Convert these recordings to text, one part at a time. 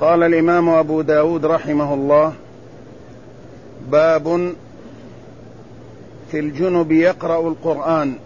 قال الإمام أبو داود رحمه الله: باب في الجنب يقرأ القرآن.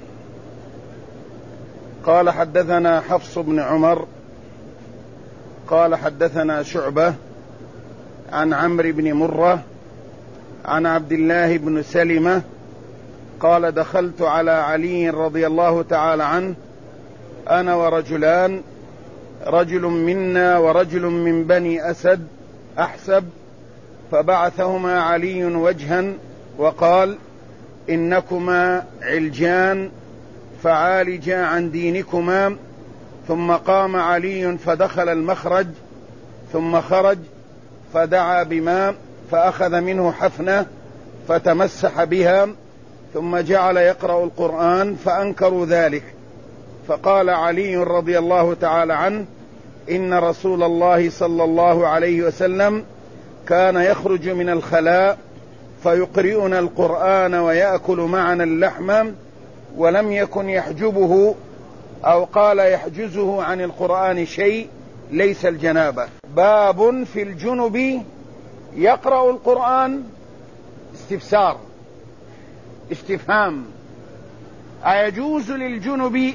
قال: حدثنا حفص بن عمر قال: حدثنا شعبة عن عمرو بن مرة عن عبد الله بن سلمة قال: دخلت على علي رضي الله تعالى عنه أنا ورجلان، رجل منا ورجل من بني أسد أحسب، فبعثهما علي وجها وقال: إنكما علجان فعالجا عن دينكما. ثم قام علي فدخل المخرج، ثم خرج فدعا بماء فأخذ منه حفنة فتمسح بها، ثم جعل يقرأ القرآن فأنكروا ذلك. فقال علي رضي الله تعالى عنه: إن رسول الله صلى الله عليه وسلم كان يخرج من الخلاء فيقرئنا القرآن ويأكل معنا اللحم، ولم يكن يحجبه أو قال يحجزه عن القرآن شيء ليس الجنابة. باب في الجنب يقرأ القرآن. استفسار، استفهام: أيجوز للجنب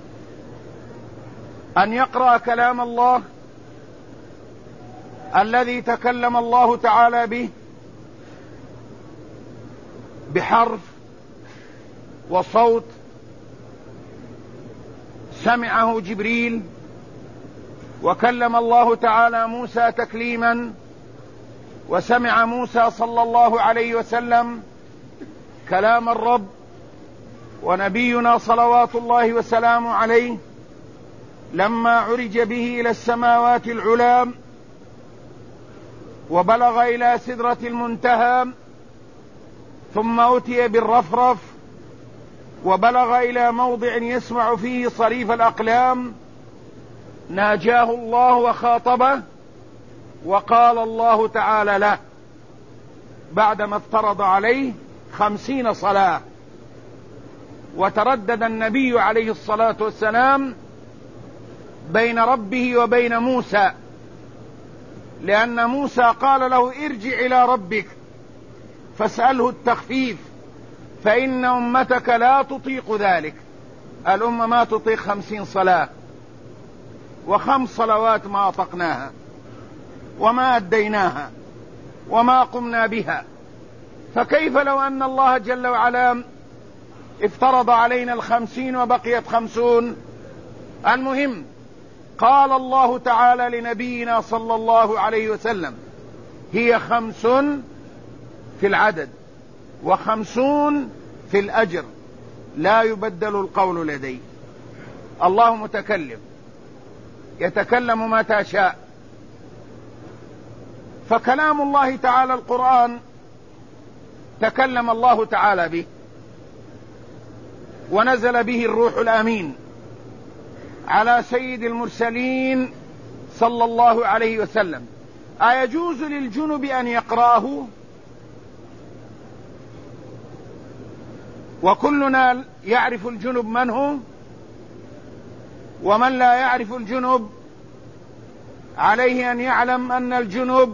أن يقرأ كلام الله الذي تكلم الله تعالى به بحرف وصوت سمعه جبريل، وكلم الله تعالى موسى تكليما، وسمع موسى صلى الله عليه وسلم كلام الرب، ونبينا صلوات الله وسلامه عليه لما عرج به إلى السماوات العلى وبلغ إلى سدرة المنتهى ثم أتي بالرفرف وبلغ إلى موضع يسمع فيه صريف الأقلام، ناجاه الله وخاطبه، وقال الله تعالى له بعدما افترض عليه 50 صلاة. وتردد النبي عليه الصلاة والسلام بين ربه وبين موسى، لأن موسى قال له: ارجع إلى ربك فاسأله التخفيف فإن أمتك لا تطيق ذلك. الأمة ما تطيق 50 صلاة، و5 صلوات ما أطقناها وما أديناها وما قمنا بها، فكيف لو أن الله جل وعلا افترض علينا 50 وبقيت 50؟ المهم، قال الله تعالى لنبينا صلى الله عليه وسلم: هي 5 في العدد و50 في الأجر، لا يبدل القول لدي. الله متكلم يتكلم متى شاء، فكلام الله تعالى القرآن تكلم الله تعالى به، ونزل به الروح الأمين على سيد المرسلين صلى الله عليه وسلم. أيجوز للجنب أن يقرأه؟ وكلنا يعرف الجنب من هو، ومن لا يعرف الجنب عليه أن يعلم أن الجنب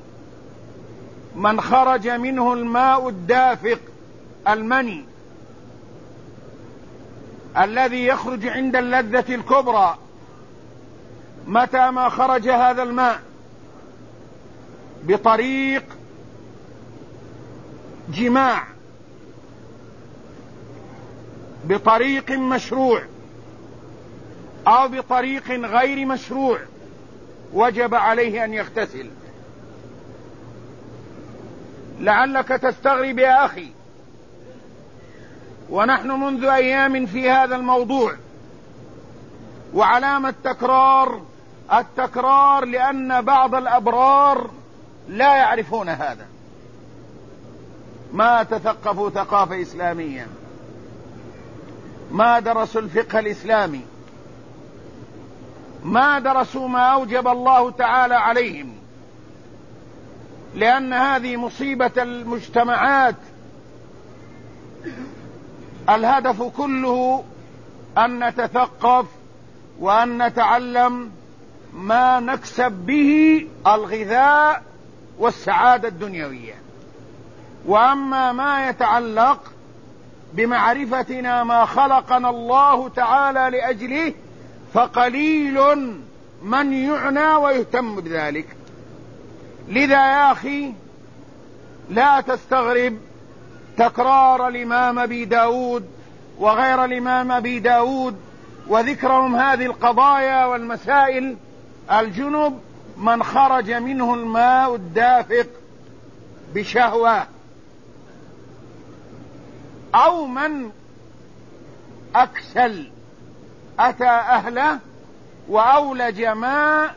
من خرج منه الماء الدافق المني الذي يخرج عند اللذة الكبرى. متى ما خرج هذا الماء بطريق جماع، بطريق مشروع أو بطريق غير مشروع، وجب عليه أن يغتسل. لعلك تستغرب يا أخي، ونحن منذ أيام في هذا الموضوع، وعلامة التكرار لأن بعض الأبرار لا يعرفون هذا، ما تثقفوا ثقافة إسلامية، ما درسوا الفقه الإسلامي، ما درسوا ما أوجب الله تعالى عليهم، لأن هذه مصيبة المجتمعات. الهدف كله أن نتثقف وأن نتعلم ما نكسب به الغذاء والسعادة الدنيوية. وأما ما يتعلق بمعرفتنا ما خلقنا الله تعالى لأجله فقليل من يعنى ويهتم بذلك. لذا يا أخي لا تستغرب تكرار الإمام أبي داود وغير الإمام أبي داود وذكرهم هذه القضايا والمسائل. الجنب من خرج منه الماء الدافق بشهوة، أو من أكسل أتى أهله وأولج ماء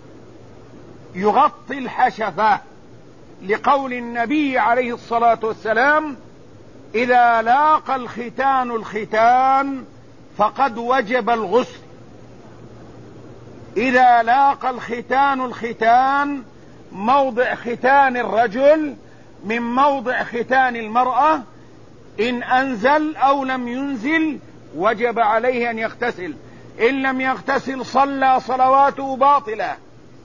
يغطي الحشفة، لقول النبي عليه الصلاة والسلام: إذا لاقى الختان الختان فقد وجب الغسل. إذا لاقى الختان الختان، موضع ختان الرجل من موضع ختان المرأة، إن أنزل أو لم ينزل وجب عليه أن يغتسل، إن لم يغتسل صلى صلواته باطلة،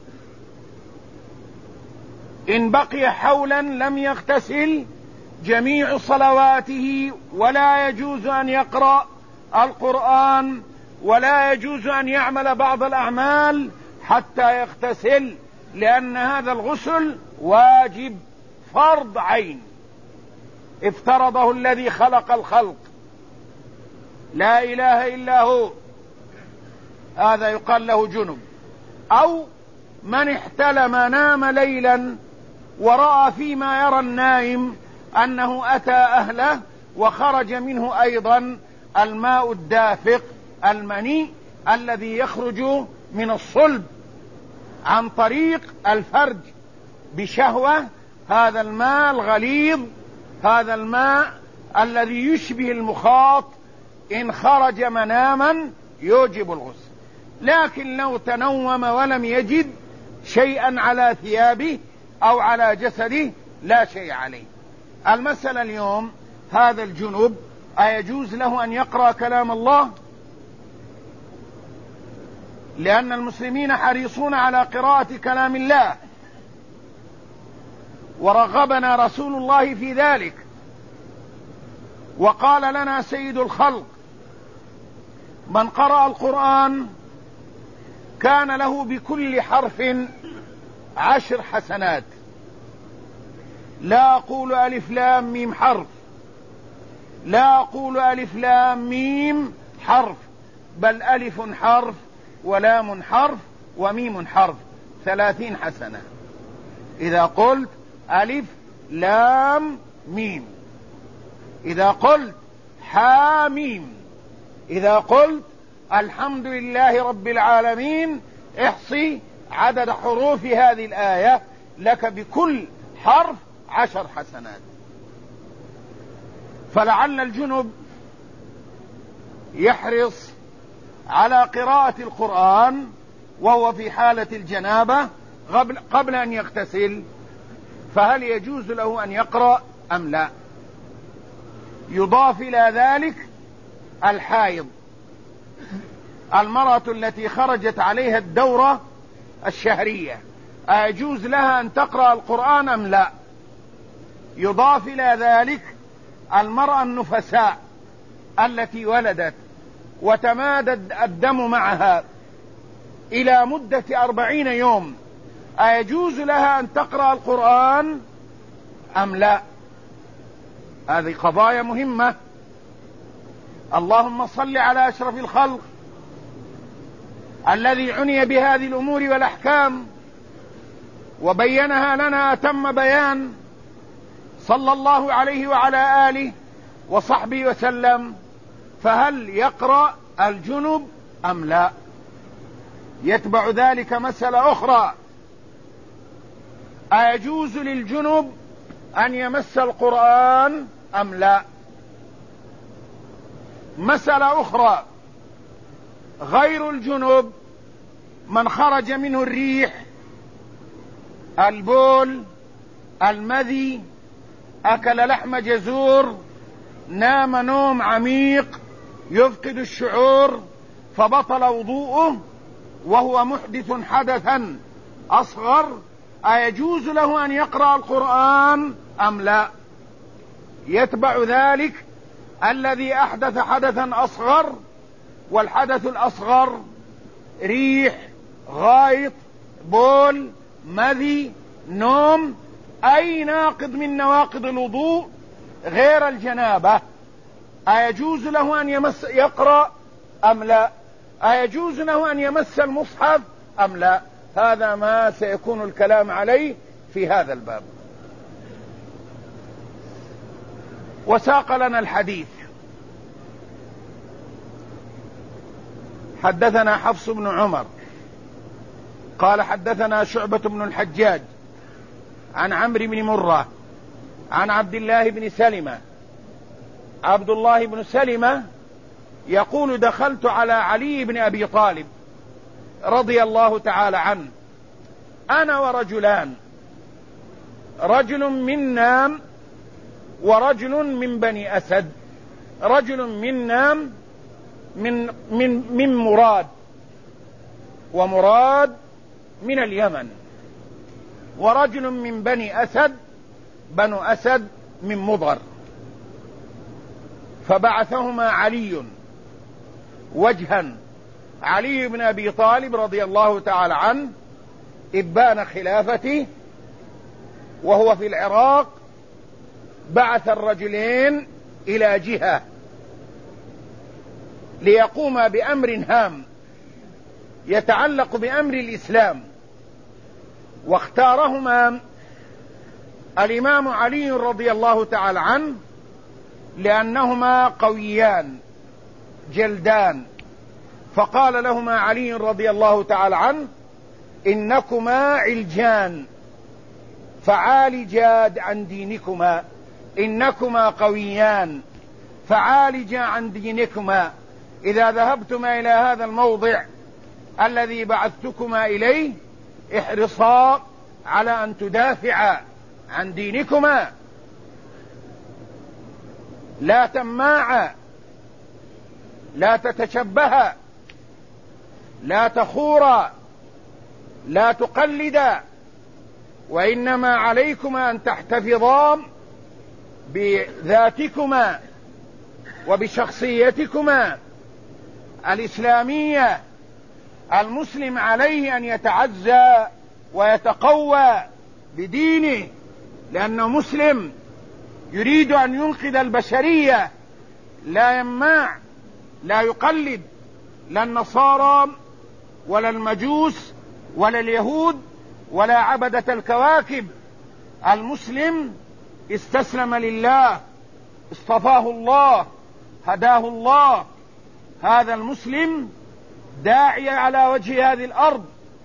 إن بقي حولا لم يغتسل جميع صلواته، ولا يجوز أن يقرأ القرآن ولا يجوز أن يعمل بعض الأعمال حتى يغتسل، لأن هذا الغسل واجب فرض عين افترضه الذي خلق الخلق، لا إله إلا هو. هذا يقال له جنب. أو من احتلم نام ليلا ورأى فيما يرى النائم أنه أتى أهله وخرج منه أيضا الماء الدافق المني الذي يخرج من الصلب عن طريق الفرج بشهوة. هذا الماء الغليظ، هذا الماء الذي يشبه المخاط، إن خرج مناما يوجب الغسل. لكن لو تنوم ولم يجد شيئا على ثيابه أو على جسده لا شيء عليه. المسألة اليوم: هذا الجنب أيجوز له أن يقرأ كلام الله؟ لأن المسلمين حريصون على قراءة كلام الله، ورغبنا رسول الله في ذلك، وقال لنا سيد الخلق: من قرأ القرآن كان له بكل حرف 10 حسنات. لا أقول ألف لام ميم حرف، لا أقول ألف لام ميم حرف، بل ألف حرف ولام حرف وميم حرف، 30 حسنة. إذا قلت ألف لام ميم، إذا قلت حاميم، إذا قلت الحمد لله رب العالمين، احصي عدد حروف هذه الآية، لك بكل حرف 10 حسنات. فلعل الجنب يحرص على قراءة القرآن وهو في حالة الجنابة قبل أن يغتسل، فهل يجوز له أن يقرأ أم لا؟ يضاف إلى ذلك الحائض، المرأة التي خرجت عليها الدورة الشهرية، أيجوز لها أن تقرأ القرآن أم لا؟ يضاف إلى ذلك المرأة النفساء التي ولدت وتمادد الدم معها إلى مدة 40 يوم، أيجوز لها أن تقرأ القرآن أم لا؟ هذه قضايا مهمة. اللهم صل على أشرف الخلق الذي عني بهذه الأمور والأحكام وبينها لنا أتم بيان، صلى الله عليه وعلى آله وصحبه وسلم. فهل يقرأ الجنب أم لا؟ يتبع ذلك مسألة أخرى: أيجوز للجنب أن يمس القرآن أم لا؟ مسألة أخرى: غير الجنب من خرج منه الريح، البول، المذي، أكل لحم جزور، نام نوم عميق يفقد الشعور فبطل وضوءه، وهو محدث حدثا أصغر أيجوز له أن يقرأ القرآن أم لا؟ يتبع ذلك الذي أحدث حدثا أصغر، والحدث الأصغر ريح، غائط، بول، مذي، نوم، أي ناقض من نواقض الوضوء غير الجنابة، أيجوز له أن يقرأ أم لا؟ أيجوز له أن يمس المصحف أم لا؟ هذا ما سيكون الكلام عليه في هذا الباب. وساق لنا الحديث. حدثنا حفص بن عمر قال حدثنا شعبة بن الحجاج عن عمرو بن مرة عن عبد الله بن سلمة. عبد الله بن سلمة يقول دخلت على علي بن أبي طالب رضي الله تعالى عنه أنا ورجلان، رجل منا ورجل من بني أسد، رجل منا من مراد، ومراد من اليمن، ورجل من بني أسد، بنو أسد من مضر. فبعثهما علي وجها، علي بن أبي طالب رضي الله تعالى عنه إبان خلافته وهو في العراق، بعث الرجلين إلى جهة ليقوم بأمر هام يتعلق بأمر الإسلام، واختارهما الإمام علي رضي الله تعالى عنه لأنهما قويان جلدان، فقال لهما علي رضي الله تعالى عنه إنكما علجان فعالجا عن دينكما، إنكما قويان فعالجا عن دينكما، إذا ذهبتما إلى هذا الموضع الذي بعثتكما إليه احرصا على أن تدافعا عن دينكما، لا تماعا، لا تتشبها، لا تخورا، لا تقلدا، وإنما عليكما أن تحتفظا بذاتكما وبشخصيتكما الإسلامية. المسلم عليه أن يتعزى ويتقوى بدينه، لأنه مسلم يريد أن ينقذ البشرية، لا يماع، لا يقلد لا النصارى ولا المجوس ولا اليهود ولا عبدة الكواكب. المسلم استسلم لله، اصطفاه الله، هداه الله. هذا المسلم داعية على وجه هذه الأرض،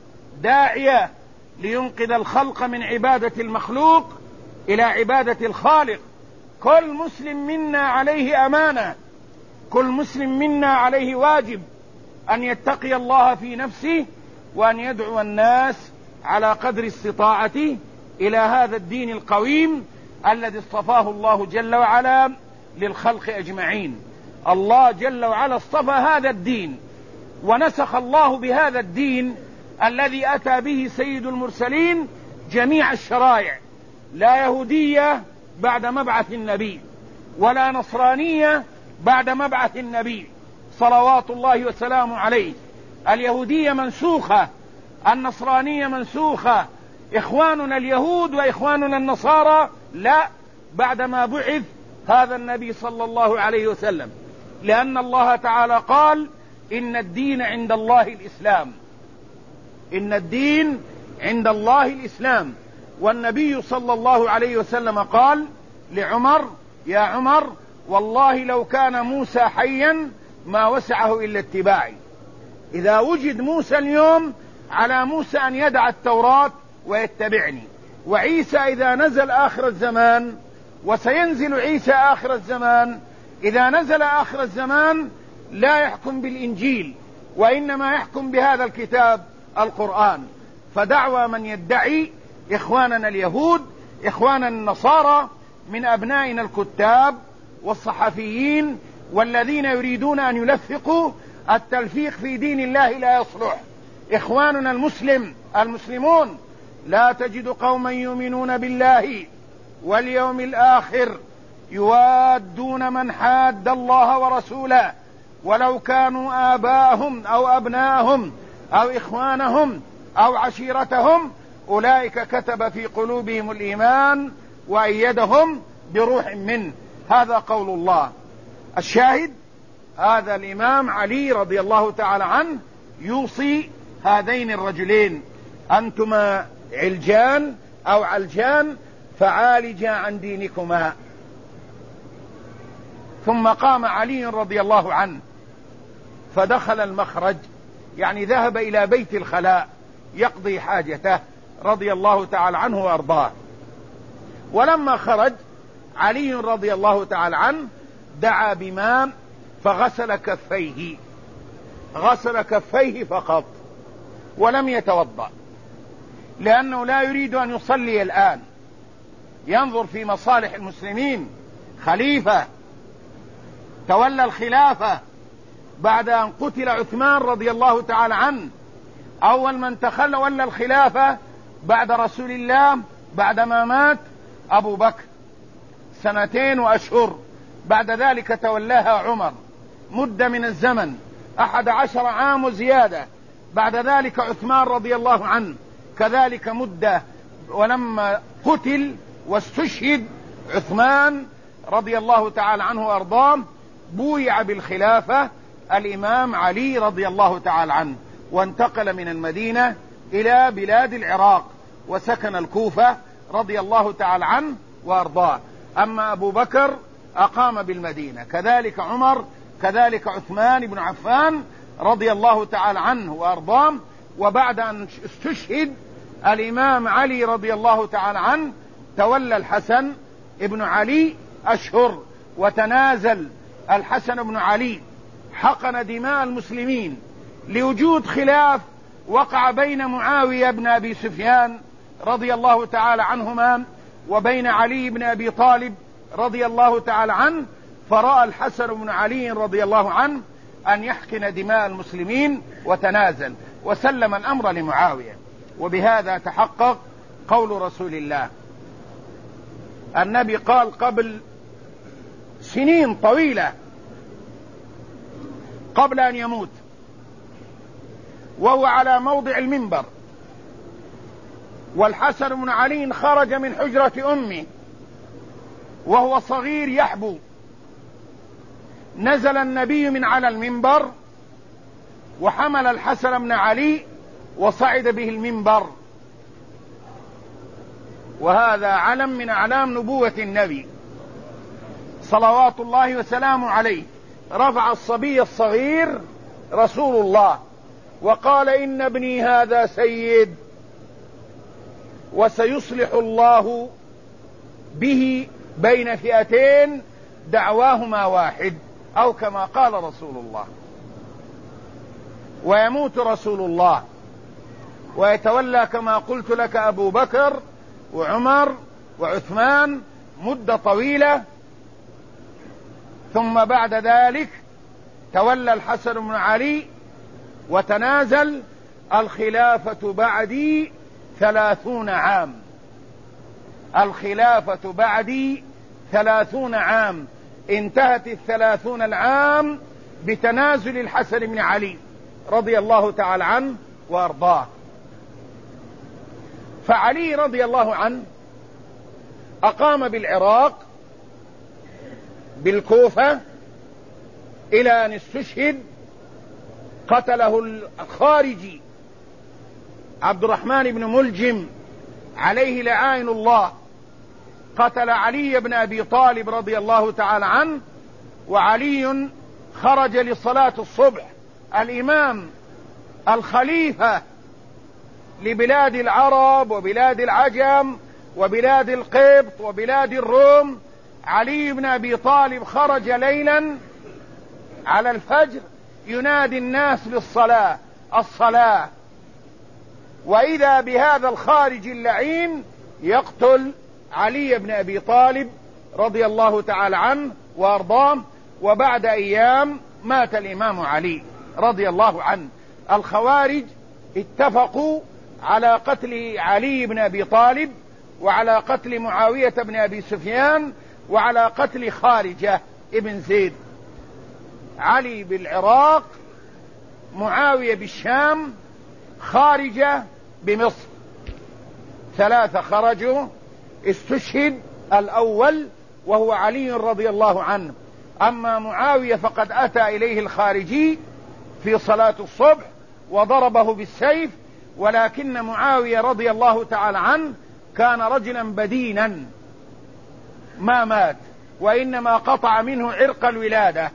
داعية لينقذ الخلق من عبادة المخلوق إلى عبادة الخالق. كل مسلم منا عليه أمانة، كل مسلم منا عليه واجب أن يتقي الله في نفسه وأن يدعو الناس على قدر استطاعته إلى هذا الدين القويم الذي اصطفاه الله جل وعلا للخلق أجمعين. الله جل وعلا اصطفى هذا الدين، ونسخ الله بهذا الدين الذي أتى به سيد المرسلين جميع الشرائع، لا يهودية بعد مبعث النبي ولا نصرانية بعد مبعث النبي صلوات الله وسلامه عليه. اليهودية منسوخة، النصرانية منسوخة، إخواننا اليهود وإخواننا النصارى لا، بعدما بعث هذا النبي صلى الله عليه وسلم، لأن الله تعالى قال إن الدين عند الله الإسلام، إن الدين عند الله الإسلام. والنبي صلى الله عليه وسلم قال لعمر: يا عمر والله لو كان موسى حيا ما وسعه إلا اتباعي. إذا وجد موسى اليوم على موسى أن يدع التوراة ويتبعني، وعيسى إذا نزل آخر الزمان، وسينزل عيسى آخر الزمان، إذا نزل آخر الزمان لا يحكم بالإنجيل وإنما يحكم بهذا الكتاب القرآن. فدعوى من يدعي إخواننا اليهود، إخواننا النصارى من أبنائنا الكتاب والصحفيين والذين يريدون أن يلفقوا التلفيق في دين الله لا يصلح، إخواننا المسلمون: لا تجد قوما يؤمنون بالله واليوم الآخر يوادون من حاد الله ورسوله ولو كانوا آباءهم أو أبناءهم أو إخوانهم أو عشيرتهم أولئك كتب في قلوبهم الإيمان وأيدهم بروح منه. هذا قول الله. الشاهد: هذا الإمام علي رضي الله تعالى عنه يوصي هذين الرجلين: أنتما علجان أو علجان فعالجا عن دينكما. ثم قام علي رضي الله عنه فدخل المخرج، يعني ذهب إلى بيت الخلاء يقضي حاجته رضي الله تعالى عنه وأرضاه. ولما خرج علي رضي الله تعالى عنه دعا بماء فغسل كفيه، غسل كفيه فقط ولم يتوضأ، لأنه لا يريد أن يصلي الآن، ينظر في مصالح المسلمين. خليفة تولى الخلافة بعد أن قتل عثمان رضي الله تعالى عنه، أول من تولى الخلافة بعد رسول الله بعدما مات أبو بكر 2 وأشهر، بعد ذلك تولاها عمر مدة من الزمن 11 عام وزيادة، بعد ذلك عثمان رضي الله عنه كذلك مدة. ولما قتل واستشهد عثمان رضي الله تعالى عنه وأرضاه بويع بالخلافة الإمام علي رضي الله تعالى عنه، وانتقل من المدينة إلى بلاد العراق وسكن الكوفة رضي الله تعالى عنه وأرضاه. أما أبو بكر أقام بالمدينة، كذلك عمر، كذلك عثمان بن عفان رضي الله تعالى عنه وأرضاه. وبعد أن استشهد الإمام علي رضي الله تعالى عنه تولى الحسن ابن علي أشهر، وتنازل الحسن بن علي، حقن دماء المسلمين لوجود خلاف وقع بين معاوية بن أبي سفيان رضي الله تعالى عنهما وبين علي بن أبي طالب رضي الله تعالى عنه. فرأى الحسن بن علي رضي الله عنه أن يحقن دماء المسلمين وتنازل وسلم الأمر لمعاوية. وبهذا تحقق قول رسول الله. النبي قال قبل سنين طويلة قبل أن يموت وهو على موضع المنبر، والحسن بن علي خرج من حجرة أمه وهو صغير يحبو، نزل النبي من على المنبر وحمل الحسن بن علي وصعد به المنبر، وهذا علم من أعلام نبوة النبي صلوات الله وسلامه عليه. رفع الصبي الصغير رسول الله وقال: إن ابني هذا سيد وسيصلح الله به بين فئتين دعواهما واحد، أو كما قال رسول الله. ويموت رسول الله ويتولى كما قلت لك أبو بكر وعمر وعثمان مدة طويلة، ثم بعد ذلك تولى الحسن بن علي وتنازل. الخلافة بعدي 30 عام، الخلافة بعدي 30 عام، انتهت 30 العام بتنازل الحسن بن علي رضي الله تعالى عنه وارضاه. فعلي رضي الله عنه أقام بالعراق بالكوفة إلى أن استشهد. قتله الخارجي عبد الرحمن بن ملجم عليه لعائن الله، قتل علي بن أبي طالب رضي الله تعالى عنه، وعلي خرج لصلاة الصبح، الإمام الخليفة لبلاد العرب وبلاد العجم وبلاد القبط وبلاد الروم. علي بن أبي طالب خرج ليلا على الفجر ينادي الناس للصلاة، الصلاة، وإذا بهذا الخارج اللعين يقتل علي بن أبي طالب رضي الله تعالى عنه وأرضاه. وبعد أيام مات الإمام علي رضي الله عنه. الخوارج اتفقوا على قتل علي بن أبي طالب، وعلى قتل معاوية بن أبي سفيان، وعلى قتل خارجة ابن زيد. علي بالعراق، معاوية بالشام، خارجة بمصر. 3 خرجوا. استشهد الأول وهو علي رضي الله عنه. أما معاوية فقد أتى إليه الخارجي في صلاة الصبح وضربه بالسيف، ولكن معاوية رضي الله تعالى عنه كان رجلا بدينا ما مات، وإنما قطع منه عرق الولادة.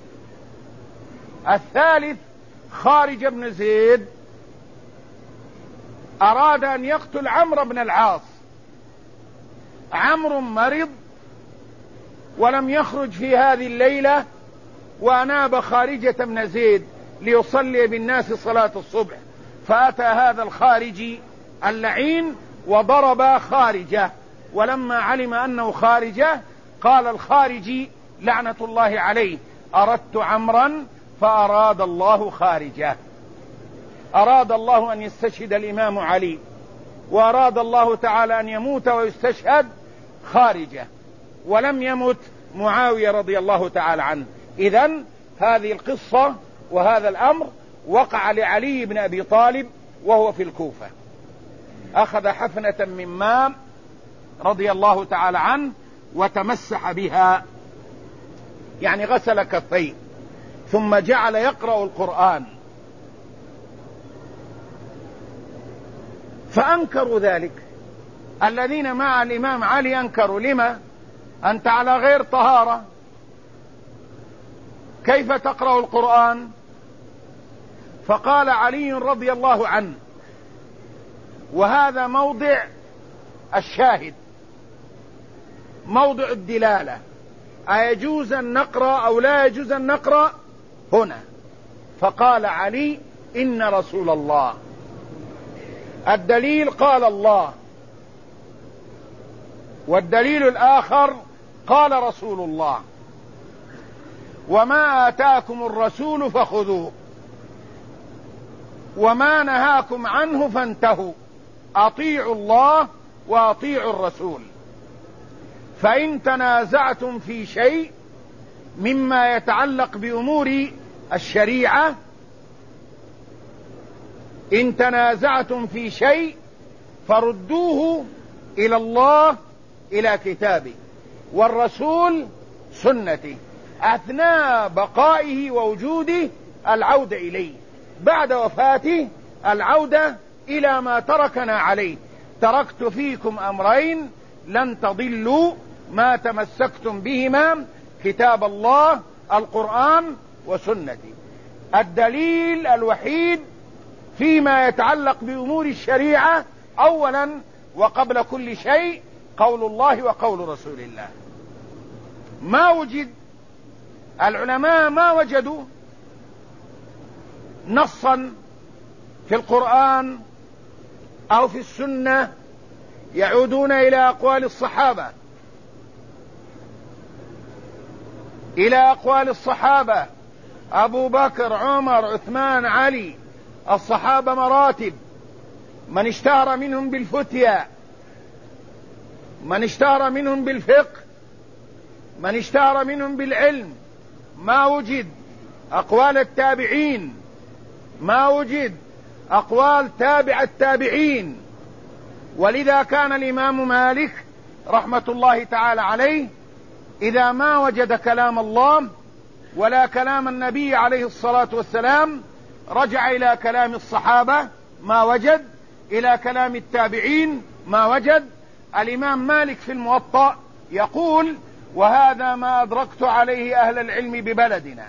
الثالث خارج بن زيد، أراد أن يقتل عمرو بن العاص. عمرو مرض ولم يخرج في هذه الليلة، وأناب خارجة بن زيد ليصلي بالناس صلاة الصبح، فأتى هذا الخارجي اللعين وضرب خارجة. ولما علم أنه خارجة قال الخارجي لعنة الله عليه: أردت عمرا فأراد الله خارجة. أراد الله أن يستشهد الإمام علي، وأراد الله تعالى أن يموت ويستشهد خارجة، ولم يمت معاوية رضي الله تعالى عنه. إذن هذه القصة وهذا الأمر وقع لعلي بن أبي طالب وهو في الكوفة. أخذ حفنة من ماء رضي الله تعالى عنه وتمسح بها، يعني غسل كفيه، ثم جعل يقرأ القرآن. فأنكروا ذلك، الذين مع الإمام علي أنكروا: لما أنت على غير طهارة، كيف تقرأ القرآن؟ فقال علي رضي الله عنه، وهذا موضع الشاهد، موضع الدلالة، أيجوز أن نقرأ أو لا يجوز أن نقرأ هنا؟ فقال علي: إن رسول الله. الدليل قال الله، والدليل الآخر قال رسول الله: وما آتاكم الرسول فخذوه وما نهاكم عنه فانتهوا، أطيعوا الله وأطيعوا الرسول. فإن تنازعتم في شيء مما يتعلق بأمور الشريعة، إن تنازعتم في شيء فردوه إلى الله، إلى كتابه والرسول سنته، أثناء بقائه ووجوده العودة إليه، بعد وفاته العودة إلى ما تركنا عليه. تركت فيكم أمرين لن تضلوا ما تمسكتم بهما، كتاب الله القرآن وسنتي. الدليل الوحيد فيما يتعلق بأمور الشريعة أولا وقبل كل شيء قول الله وقول رسول الله. ما وجد، العلماء ما وجدوا نصا في القرآن أو في السنة يعودون إلى أقوال الصحابة، إلى أقوال الصحابة: أبو بكر، عمر، عثمان، علي. الصحابة مراتب، من اشتهر منهم بالفتيا، من اشتهر منهم بالفقه، من اشتهر منهم بالعلم. ما وجد أقوال التابعين، ما وجد أقوال تابع التابعين. ولذا كان الإمام مالك رحمة الله تعالى عليه إذا ما وجد كلام الله ولا كلام النبي عليه الصلاة والسلام رجع إلى كلام الصحابة ما وجد، إلى كلام التابعين ما وجد. الإمام مالك في الموطأ يقول: وهذا ما أدركت عليه أهل العلم ببلدنا،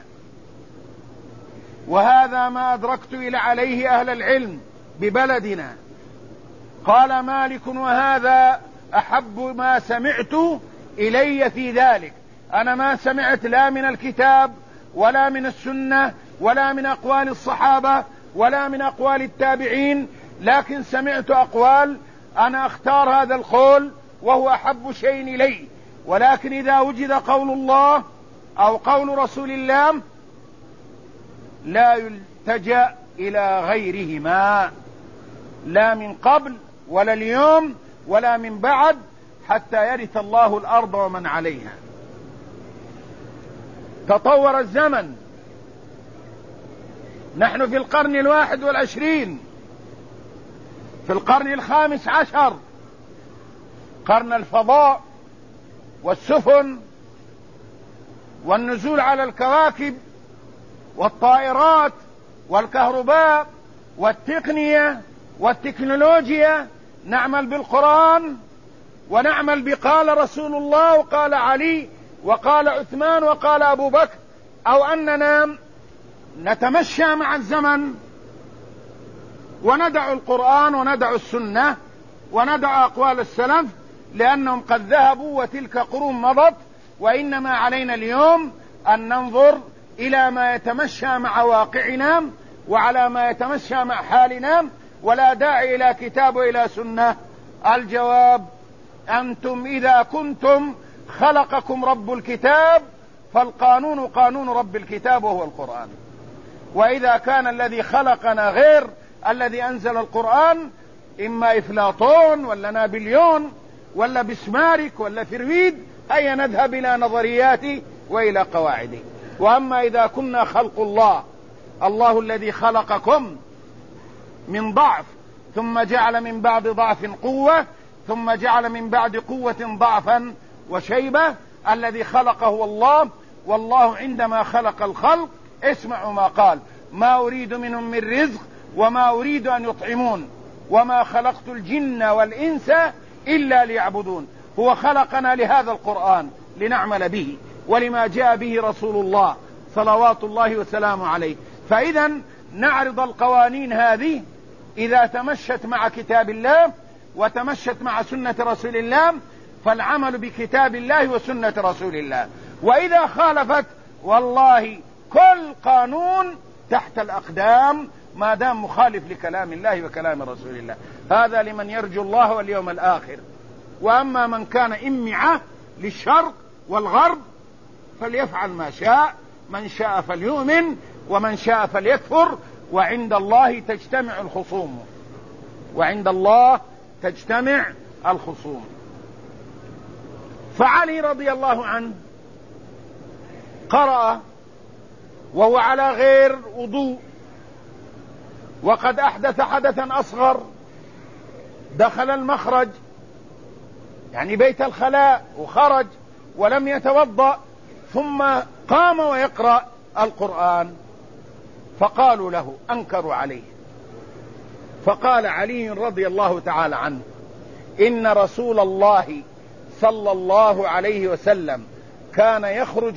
وهذا ما أدركت إلى عليه أهل العلم ببلدنا. قال مالك: وهذا أحب ما سمعت إلي في ذلك. أنا ما سمعت لا من الكتاب ولا من السنة ولا من أقوال الصحابة ولا من أقوال التابعين، لكن سمعت أقوال أنا أختار هذا القول وهو أحب شيء إلي. ولكن إذا وجد قول الله أو قول رسول الله لا يلتجأ إلى غيرهما. لا من قبل ولا اليوم ولا من بعد، حتى يرث الله الأرض ومن عليها. تطور الزمن، نحن في القرن 21، في القرن 15، قرن الفضاء والسفن والنزول على الكواكب والطائرات والكهرباء والتقنية والتكنولوجيا. نعمل بالقرآن ونعمل بقال رسول الله وقال علي وقال عثمان وقال أبو بكر، أو أننا نتمشى مع الزمن وندع القرآن وندع السنة وندع أقوال السلف لأنهم قد ذهبوا وتلك قرون مضت، وإنما علينا اليوم أن ننظر إلى ما يتمشى مع واقعنا وعلى ما يتمشى مع حالنا، ولا داعي إلى كتاب وإلى سنة. الجواب: أنتم إذا كنتم خلقكم رب الكتاب فالقانون قانون رب الكتاب وهو القرآن، وإذا كان الذي خلقنا غير الذي أنزل القرآن، إما إفلاطون ولا نابليون ولا بسمارك ولا فرويد، هيا نذهب إلى نظرياته وإلى قواعده. وأما إذا كنا خلق الله، الله الذي خلقكم من ضعف ثم جعل من بعد ضعف قوة ثم جعل من بعد قوة ضعفا وشيبة، الذي خلقه هو الله. والله عندما خلق الخلق اسمعوا ما قال: ما أريد منهم من رزق وما أريد أن يطعمون وما خلقت الجن والإنس إلا ليعبدون. هو خلقنا لهذا القرآن لنعمل به ولما جاء به رسول الله صلوات الله وسلامه عليه. فإذا نعرض القوانين هذه إذا تمشت مع كتاب الله وتمشت مع سنة رسول الله فالعمل بكتاب الله وسنة رسول الله، وإذا خالفت والله كل قانون تحت الأقدام ما دام مخالف لكلام الله وكلام رسول الله. هذا لمن يرجو الله واليوم الآخر. وأما من كان إمعة للشرق والغرب فليفعل ما شاء، من شاء فليؤمن ومن شاء فليكفر، وعند الله تجتمع الخصوم، وعند الله تجتمع الخصوم. فعلي رضي الله عنه قرأ وهو على غير وضوء، وقد أحدث حدثا أصغر، دخل المخرج يعني بيت الخلاء وخرج ولم يتوضأ، ثم قام ويقرأ القرآن، فقالوا له، أنكروا عليه، فقال علي رضي الله تعالى عنه: إن رسول الله صلى الله عليه وسلم كان يخرج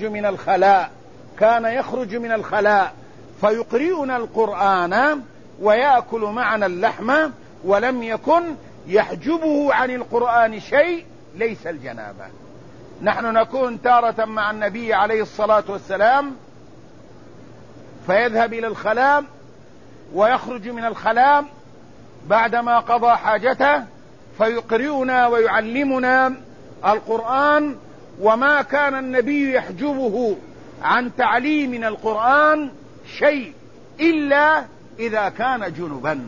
من الخلاء فيقرئنا القرآن ويأكل معنا اللحم، ولم يكن يحجبه عن القرآن شيء ليس الجنابة. نحن نكون تارة مع النبي عليه الصلاة والسلام فيذهب إلى الخلاء ويخرج من الخلاء بعدما قضى حاجته فيقرئنا ويعلمنا القرآن، وما كان النبي يحجبه عن تعليمنا القرآن شيء إلا إذا كان جنبا.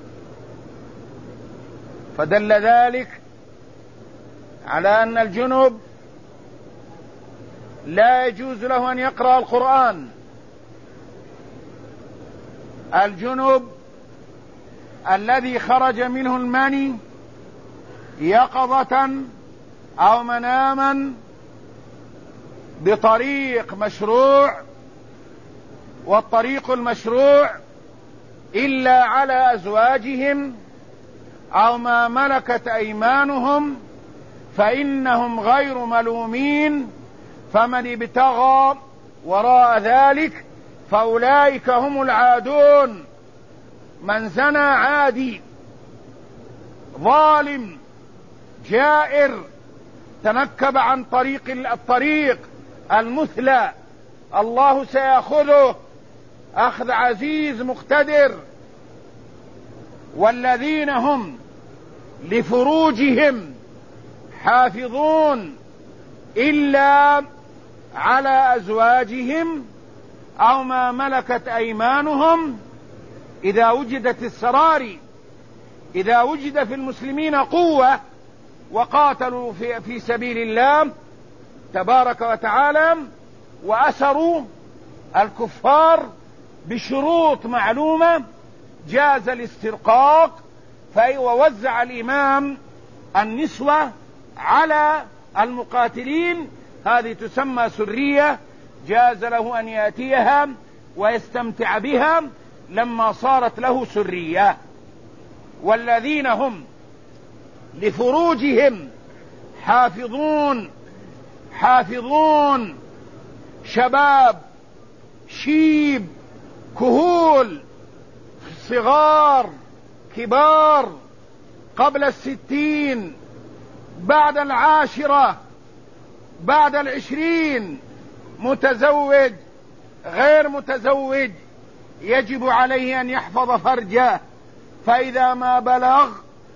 فدل ذلك على أن الجنب لا يجوز له أن يقرأ القرآن. الجنب الذي خرج منه المني يقظة أو مناما بطريق مشروع، والطريق المشروع إلا على أزواجهم أو ما ملكت أيمانهم فإنهم غير ملومين، فمن ابتغى وراء ذلك فأولئك هم العادون. من زنى عادي ظالم جائر تنكب عن الطريق المثلى الله سيأخذه أخذ عزيز مقتدر. والذين هم لفروجهم حافظون إلا على أزواجهم أو ما ملكت أيمانهم، إذا وجدت السراري إذا وجد في المسلمين قوة وقاتلوا في سبيل الله تبارك وتعالى وأسروا الكفار بشروط معلومة، جاز الاسترقاق، ووزع الإمام النسوة على المقاتلين، هذه تسمى سرية، جاز له أن يأتيها ويستمتع بها لما صارت له سرية. والذين هم لفروجهم حافظون شباب شيب كهول صغار كبار، قبل 60 بعد 10 بعد 20، متزوج غير متزوج، يجب عليه أن يحفظ فرجه، فإذا ما بلغ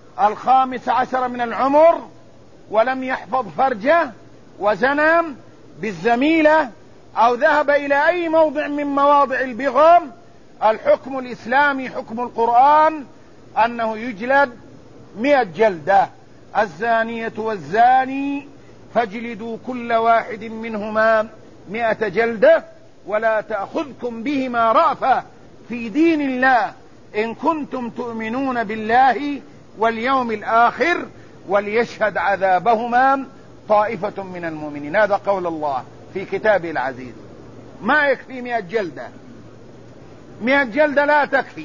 15 من العمر ولم يحفظ فرجه وزنى بالزميلة أو ذهب إلى أي موضع من مواضع البغي، الحكم الإسلامي حكم القرآن أنه يجلد 100 جلدة. الزانية والزاني فاجلدوا كل واحد منهما 100 جلدة ولا تأخذكم بهما رأفة في دين الله إن كنتم تؤمنون بالله واليوم الآخر وليشهد عذابهما طائفة من المؤمنين. هذا قول الله في كتابه العزيز. ما يكفي 100 جلدة، 100 جلدة لا تكفي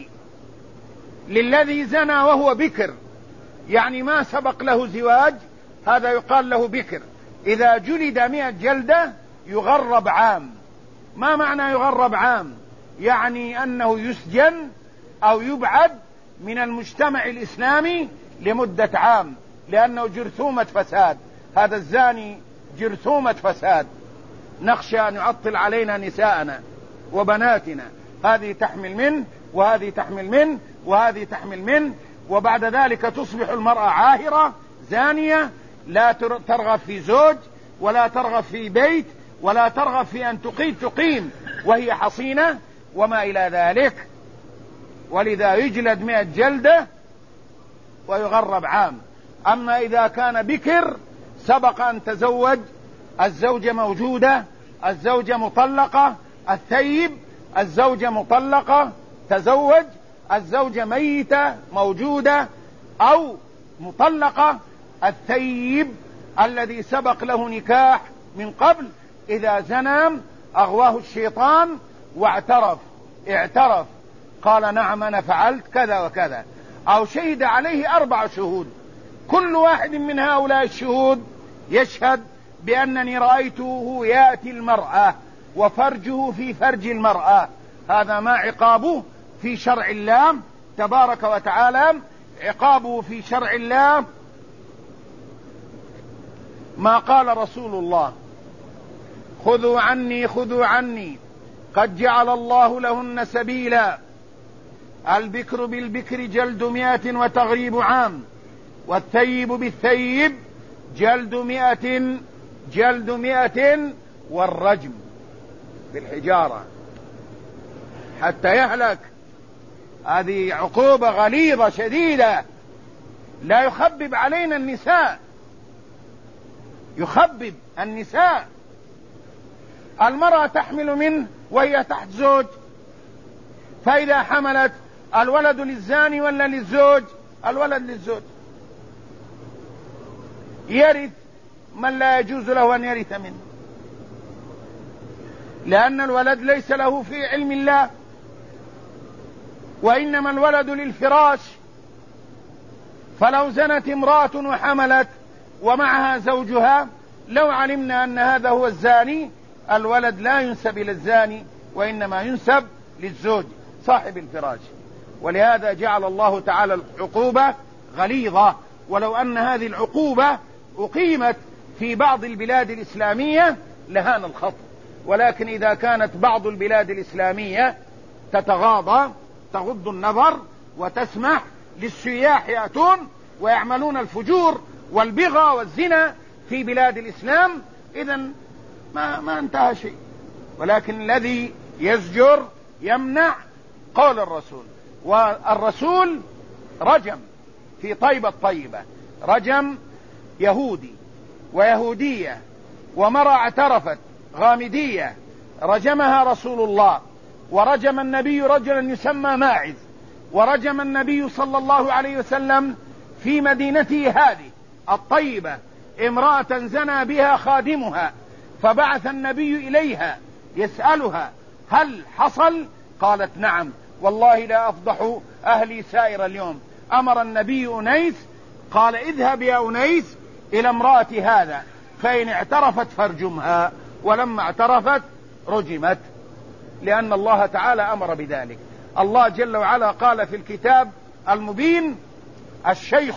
للذي زنى وهو بكر، يعني ما سبق له زواج، هذا يقال له بكر. إذا جلد 100 جلدة يغرب عام. ما معنى يغرب عام؟ يعني أنه يسجن أو يبعد من المجتمع الإسلامي لمدة عام، لأنه جرثومة فساد. هذا الزاني جرثومة فساد، نخشى أن يعطل علينا نساءنا وبناتنا، هذه تحمل منه وهذه تحمل منه وهذه تحمل منه، وبعد ذلك تصبح المرأة عاهرة زانية، لا ترغب في زوج ولا ترغب في بيت ولا ترغب في أن تقيم وهي حصينة وما إلى ذلك. ولذا يجلد 100 جلدة ويغرب عام. أما إذا كان بكر سبق أن تزوج، الزوجة موجودة، الزوجة مطلقة، الثيب الزوجة مطلقة تزوج، الزوجة ميتة موجودة أو مطلقة، الثيب الذي سبق له نكاح من قبل إذا زنى أغواه الشيطان اعترف قال نعم أنا فعلت كذا وكذا، أو شهد عليه 4 شهود، كل واحد من هؤلاء الشهود يشهد بأنني رأيته يأتي المرأة وفرجه في فرج المرأة. هذا ما عقابه في شرع الله تبارك وتعالى. عقابه في شرع الله ما قال رسول الله: خذوا عني قد جعل الله لهن سبيلا، البكر بالبكر جلد 100 وتغريب عام، والثيب بالثيب جلد 100 والرجم بالحجارة حتى يهلك. هذه عقوبة غليظة شديدة. لا يخبب علينا النساء، يخبب النساء. المرأة تحمل منه وهي تحت زوج، فإذا حملت الولد للزاني ولا للزوج؟ الولد للزوج. يرث من لا يجوز له أن يرث منه، لأن الولد ليس له في علم الله، وإنما الولد للفراش. فلو زنت امرأة وحملت ومعها زوجها، لو علمنا أن هذا هو الزاني، الولد لا ينسب إلى الزاني وإنما ينسب للزوج صاحب الفراش. ولهذا جعل الله تعالى العقوبة غليظة. ولو أن هذه العقوبة أقيمت في بعض البلاد الإسلامية لهان الخطر، ولكن إذا كانت بعض البلاد الإسلامية تتغاضى تغض النظر وتسمح للسياح يأتون ويعملون الفجور والبغى والزنا في بلاد الإسلام، إذن ما انتهى شيء. ولكن الذي يزجر يمنع قول الرسول، والرسول رجم في طيبة الطيبة رجم يهودي ويهودية ومرأة اعترفت غامدية، رجمها رسول الله، ورجم النبي رجلا يسمى ماعز، ورجم النبي صلى الله عليه وسلم في مدينته هذه الطيبة امرأة زنى بها خادمها، فبعث النبي إليها يسألها هل حصل؟ قالت نعم، والله لا أفضح أهلي سائر اليوم. أمر النبي أنيس قال اذهب يا أنيس إلى امرأة هذا، فإن اعترفت فارجمها، ولما اعترفت رجمت، لأن الله تعالى أمر بذلك. الله جل وعلا قال في الكتاب المبين الشيخ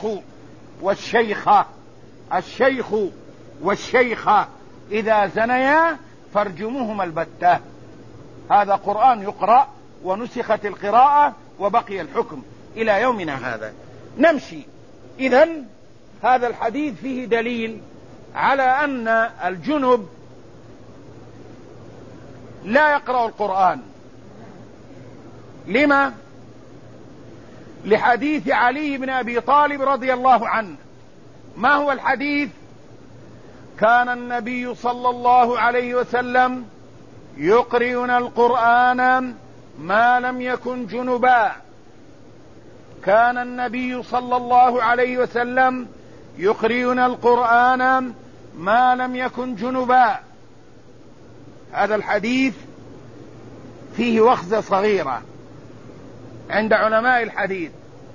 والشيخة إذا زنيا فارجموهما البتة. هذا قرآن يقرأ ونسخت القراءة وبقي الحكم إلى يومنا هذا. نمشي. إذن هذا الحديث فيه دليل على أن الجنب لا يقرأ القرآن. لما؟ لحديث علي بن أبي طالب رضي الله عنه. ما هو الحديث؟ كان النبي صلى الله عليه وسلم يقرئنا القرآن ما لم يكن جنبا. كان النبي صلى الله عليه وسلم يقرئنا القرآن ما لم يكن جنبا. هذا الحديث فيه وخزة صغيرة عند علماء الحديث.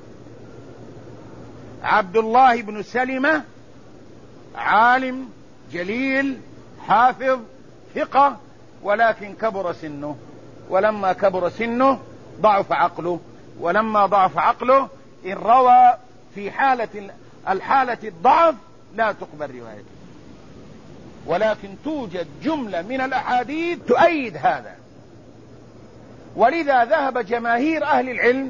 عبد الله بن سلمة عالم جليل حافظ ثقة، ولكن كبر سنه، ولما كبر سنه ضعف عقله، ولما ضعف عقله إن روى في الحالة الضعف لا تقبل روايته، ولكن توجد جملة من الأحاديث تؤيد هذا. ولذا ذهب جماهير أهل العلم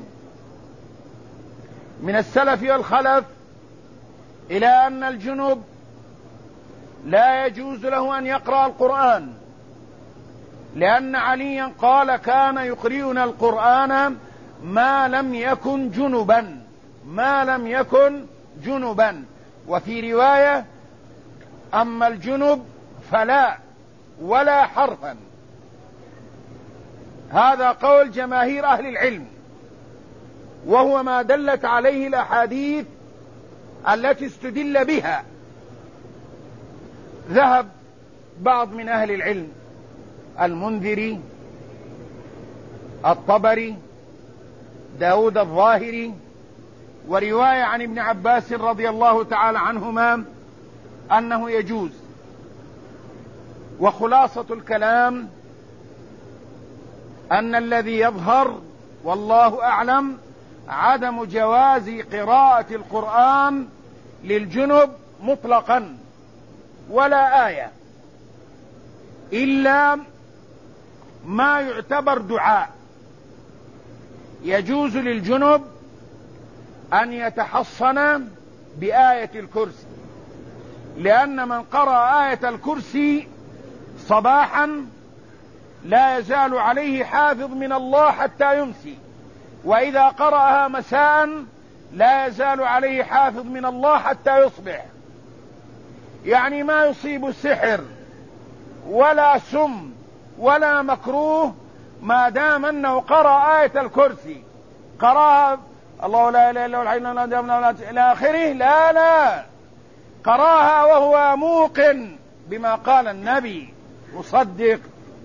من السلف والخلف إلى أن الجنب لا يجوز له أن يقرأ القرآن، لأن عليا قال كان يقرئنا القرآن ما لم يكن جنبا. وفي رواية أما الجنب فلا ولا حرفا. هذا قول جماهير أهل العلم، وهو ما دلت عليه الأحاديث التي استدل بها. ذهب بعض من أهل العلم المنذري، الطبري، داود الظاهري، ورواية عن ابن عباس رضي الله تعالى عنهما أنه يجوز. وخلاصة الكلام أن الذي يظهر والله أعلم عدم جواز قراءة القرآن للجنب مطلقا ولا آية، إلا ما يعتبر دعاء. يجوز للجنب أن يتحصن بآية الكرسي، لأن من قرأ آية الكرسي صباحا لا يزال عليه حافظ من الله حتى يمسي، وإذا قرأها مساء لا يزال عليه حافظ من الله حتى يصبح. يعني ما يصيب سحر ولا سم ولا مكروه ما دام أنه قرأ آية الكرسي، قرأها الله لا إله إلا هو الحي لا إله إلى آخره، لا قرأها وهو موقن بما قال النبي مصدق.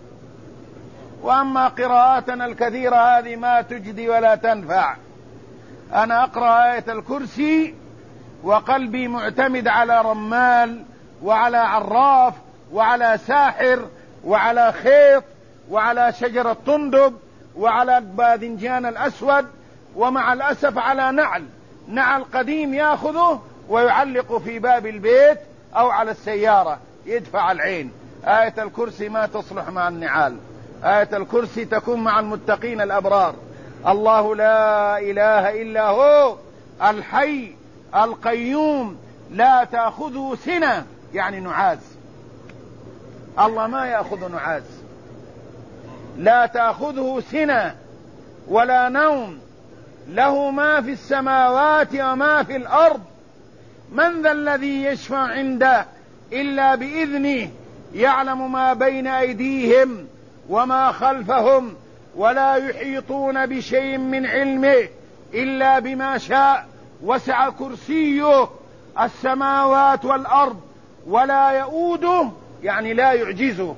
وأما قراءاتنا الكثيرة هذه ما تجدي ولا تنفع. أنا أقرأ آية الكرسي وقلبي معتمد على رمال وعلى عراف وعلى ساحر وعلى خيط وعلى شجرة طندب وعلى الباذنجان الأسود، ومع الأسف على نعل قديم يأخذه ويعلق في باب البيت أو على السيارة يدفع العين. آية الكرسي ما تصلح مع النعال، آية الكرسي تكون مع المتقين الأبرار. الله لا إله إلا هو الحي القيوم لا تأخذه سنة، يعني نعاس. الله ما يأخذ نعاس، لا تأخذه سنة ولا نوم له ما في السماوات وما في الأرض. من ذا الذي يشفع عنده إلا بإذنه، يعلم ما بين أيديهم وما خلفهم، ولا يحيطون بشيء من علمه إلا بما شاء، وسع كرسيه السماوات والأرض ولا يؤوده، يعني لا يعجزه،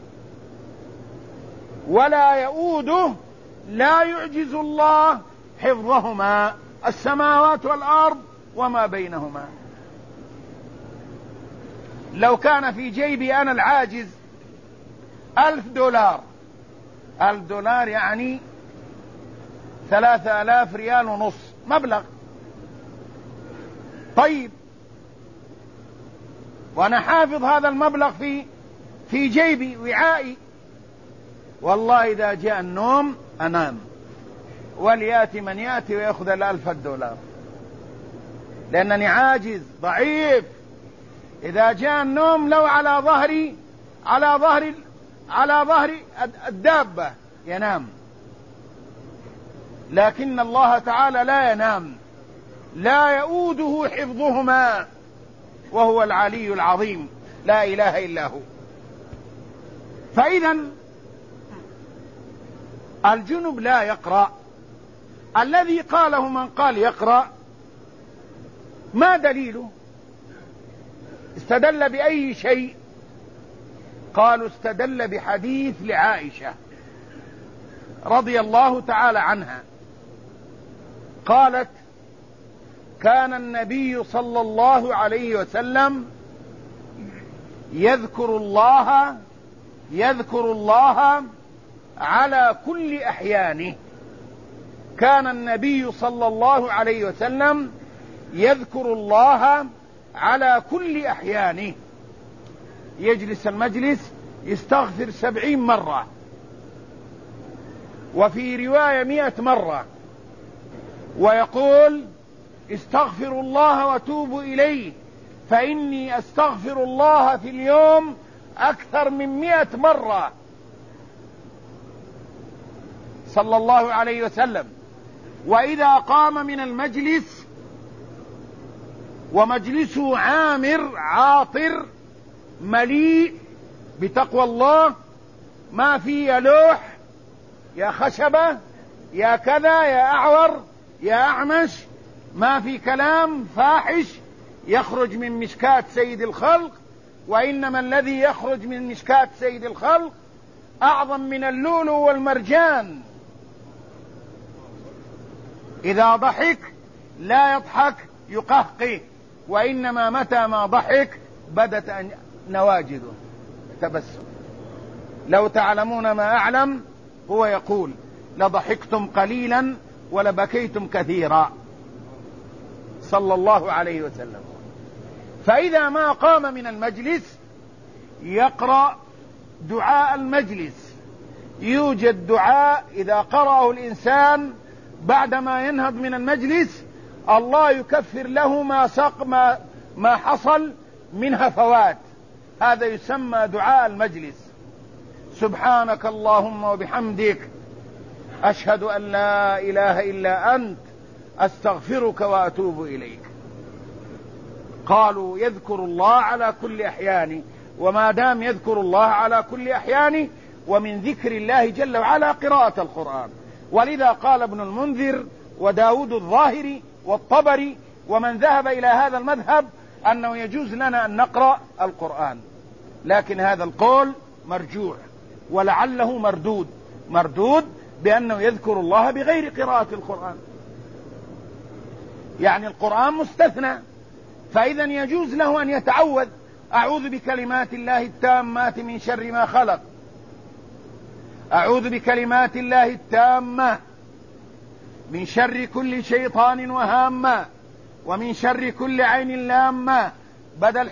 ولا يؤوده، لا يعجز الله حفظهما، السماوات والأرض وما بينهما. لو كان في جيبي أنا العاجز $1000، $1000 يعني 3000 ريال ونص، مبلغ طيب، وأنا حافظ هذا المبلغ في جيبي وعائي، والله إذا جاء النوم أنام، وليأتي من يأتي ويأخذ $1000، لأنني عاجز ضعيف. إذا جاء النوم لو على ظهر الدابة ينام، لكن الله تعالى لا ينام، لا يؤوده حفظهما وهو العلي العظيم، لا إله إلا هو. فإذا الجنب لا يقرأ. الذي قاله من قال يقرأ، ما دليله؟ استدل بأي شيء؟ قالوا استدل بحديث لعائشة رضي الله تعالى عنها، قالت: كان النبي صلى الله عليه وسلم يذكر الله على كل أحيانه. كان النبي صلى الله عليه وسلم يذكر الله على كل أحيانه، يجلس المجلس يستغفر 70 مرة، وفي رواية 100 مرة، ويقول: استغفر الله وتوبوا إليه، فإني أستغفر الله في اليوم أكثر من 100 مرة، صلى الله عليه وسلم. وإذا قام من المجلس ومجلسه عامر عاطر مليء بتقوى الله، ما في يا لوح يا خشبة يا كذا يا أعور يا أعمش، ما في كلام فاحش يخرج من مشكاة سيد الخلق، وإنما الذي يخرج من مشكاة سيد الخلق أعظم من اللؤلؤ والمرجان. إذا ضحك لا يضحك يقهقه، وإنما متى ما ضحك بدت نواجذه تبسم. لو تعلمون ما أعلم، هو يقول: لضحكتم قليلا ولبكيتم كثيرا، صلى الله عليه وسلم. فإذا ما قام من المجلس يقرأ دعاء المجلس. يوجد دعاء إذا قرأه الإنسان بعدما ينهض من المجلس الله يكفر له ما حصل من هفوات، هذا يسمى دعاء المجلس. سبحانك اللهم وبحمدك، أشهد أن لا إله إلا أنت، أستغفرك وأتوب إليك. قالوا يذكر الله على كل أحيانه، وما دام يذكر الله على كل أحيانه، ومن ذكر الله جل وعلا قراءة القرآن. ولذا قال ابن المنذر وداود الظاهري والطبري ومن ذهب إلى هذا المذهب أنه يجوز لنا أن نقرأ القرآن، لكن هذا القول مرجوح ولعله مردود بأنه يذكر الله بغير قراءة القرآن، يعني القرآن مستثنى. فإذا يجوز له أن يتعوذ: أعوذ بكلمات الله التامات من شر ما خلق، أعوذ بكلمات الله التامة من شر كل شيطان وهامة، ومن شر كل عين لامة، بدل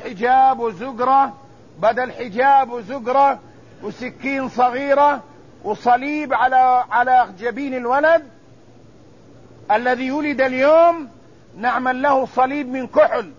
حجاب وزقرة وسكين صغيرة وصليب على جبين الولد الذي يولد اليوم، نعمل له صليب من كحل،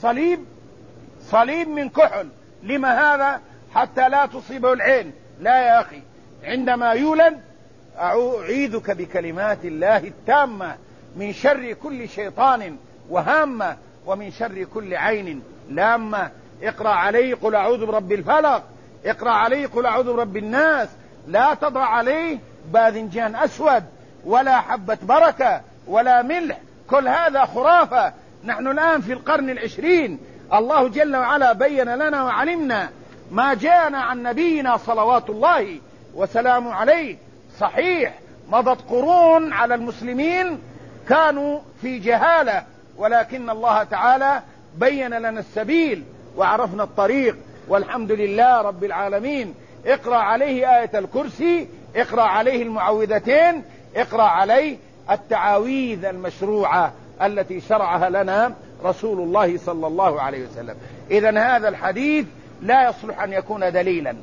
صليب من كحل. لما هذا؟ حتى لا تصيبه العين. لا يا أخي، عندما يولد أعيذك بكلمات الله التامة من شر كل شيطان وهامة، ومن شر كل عين لامة. اقرأ عليه قل أعوذ برب الفلق، اقرأ عليه قل أعوذ برب الناس. لا تضع عليه باذنجان أسود ولا حبة بركة ولا ملح، كل هذا خرافة. نحن الآن في القرن العشرين، الله جل وعلا بين لنا وعلمنا ما جاءنا عن نبينا صلوات الله وسلامه عليه. صحيح مضت قرون على المسلمين كانوا في جهالة، ولكن الله تعالى بين لنا السبيل وعرفنا الطريق، والحمد لله رب العالمين. اقرأ عليه آية الكرسي، اقرأ عليه المعوذتين، اقرأ عليه التعاويذ المشروعة التي شرعها لنا رسول الله صلى الله عليه وسلم. إذن هذا الحديث لا يصلح أن يكون دليلا،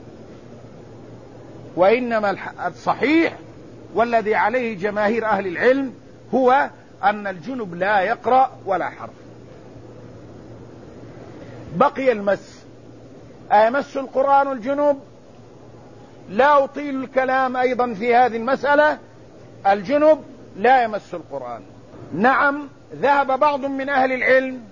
وإنما الصحيح والذي عليه جماهير أهل العلم هو أن الجنب لا يقرأ ولا حرف. بقي المس، أيمس القرآن الجنب؟ لا أطيل الكلام أيضا في هذه المسألة. الجنب لا يمس القرآن. نعم، ذهب بعض من أهل العلم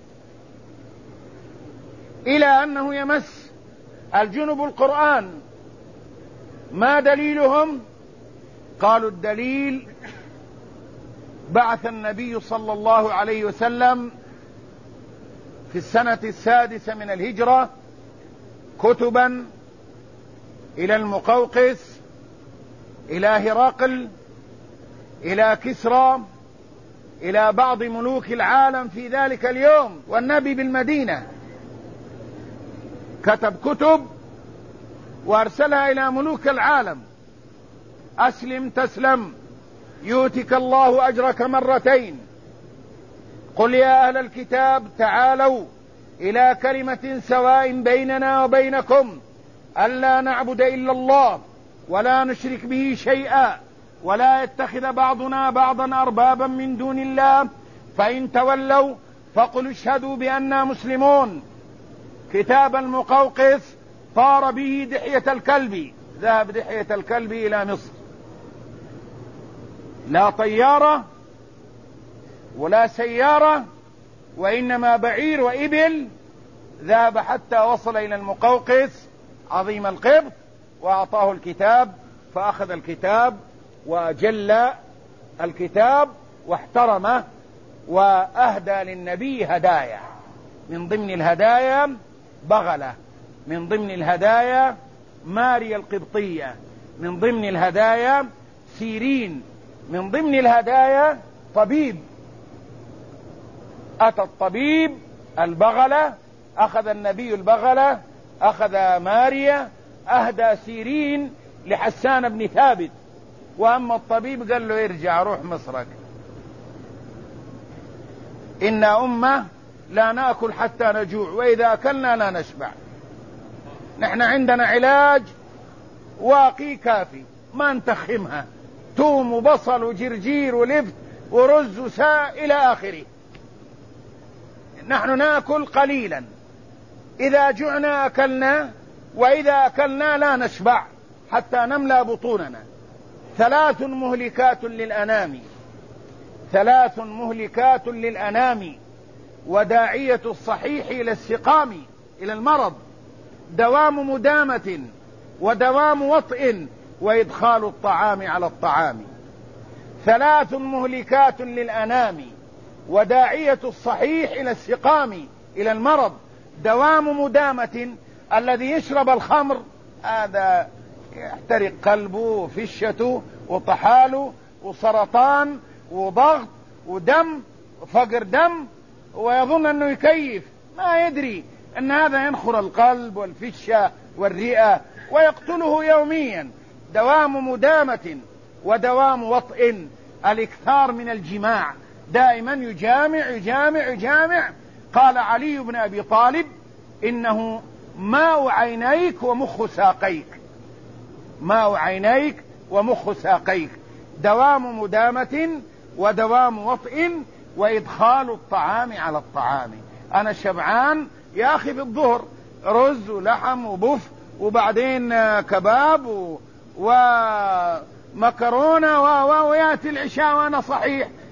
إلى أنه يمس الجنب القرآن. ما دليلهم؟ قالوا الدليل بعث النبي صلى الله عليه وسلم في السنة 6 من الهجرة كتبا إلى المقوقس، إلى هرقل، إلى كسرى، إلى بعض ملوك العالم في ذلك اليوم، والنبي بالمدينة. كتب كتب وأرسلها إلى ملوك العالم: أسلم تسلم، يؤتك الله أجرك مرتين. قل يا أهل الكتاب تعالوا إلى كلمة سواء بيننا وبينكم ألا نعبد إلا الله ولا نشرك به شيئا ولا يتخذ بعضنا بعضا أربابا من دون الله، فإن تولوا فقل اشهدوا بأننا مسلمون. كتاب المقوقس طار به دحية الكلب، ذهب دحية الكلب إلى مصر، لا طيارة ولا سيارة، وإنما بعير وإبل. ذهب حتى وصل إلى المقوقس عظيم القبط وأعطاه الكتاب، فأخذ الكتاب وجل الكتاب واحترمه وأهدى للنبي هدايا. من ضمن الهدايا بغلة، من ضمن الهدايا ماريا القبطية، من ضمن الهدايا سيرين، من ضمن الهدايا طبيب. أتى الطبيب البغلة، أخذ النبي البغلة، أخذ ماريا، أهدى سيرين لحسان بن ثابت. وأما الطبيب قال له ارجع روح مصرك، إن أمة لا نأكل حتى نجوع وإذا أكلنا لا نشبع. نحن عندنا علاج واقي كافي، ما نتخمها، توم وبصل وجرجير ولفت ورز وساء إلى آخره. نحن نأكل قليلا، إذا جعنا أكلنا، وإذا أكلنا لا نشبع حتى نملأ بطوننا. 3 مهلكات للأنام، 3 مهلكات للأنام، وداعية الصحيح إلى السقام، إلى المرض: دوام مدامة، ودوام وطئ، وإدخال الطعام على الطعام. 3 مهلكات للأنام، وداعية الصحيح إلى السقام، إلى المرض: دوام مدامة، الذي يشرب الخمر هذا يحترق قلبه وفشته وطحاله وسرطان وضغط ودم وفقر دم، ويظن أنه يكيف، ما يدري أن هذا ينخر القلب والفشة والرئة ويقتله يوميا. دوام مدامة ودوام وطئ، الإكثار من الجماع، دائما يجامع يجامع يجامع. قال علي بن أبي طالب: إنه ماء عينيك ومخ ساقيك، ماء عينيك ومخ ساقيك. دوام مدامة ودوام وطئ، وإدخال الطعام على الطعام. أنا شبعان يا أخي، في الظهر رز ولحم وبف، وبعدين كباب ومكرونة، ويأتي العشاء وأنا صحيح.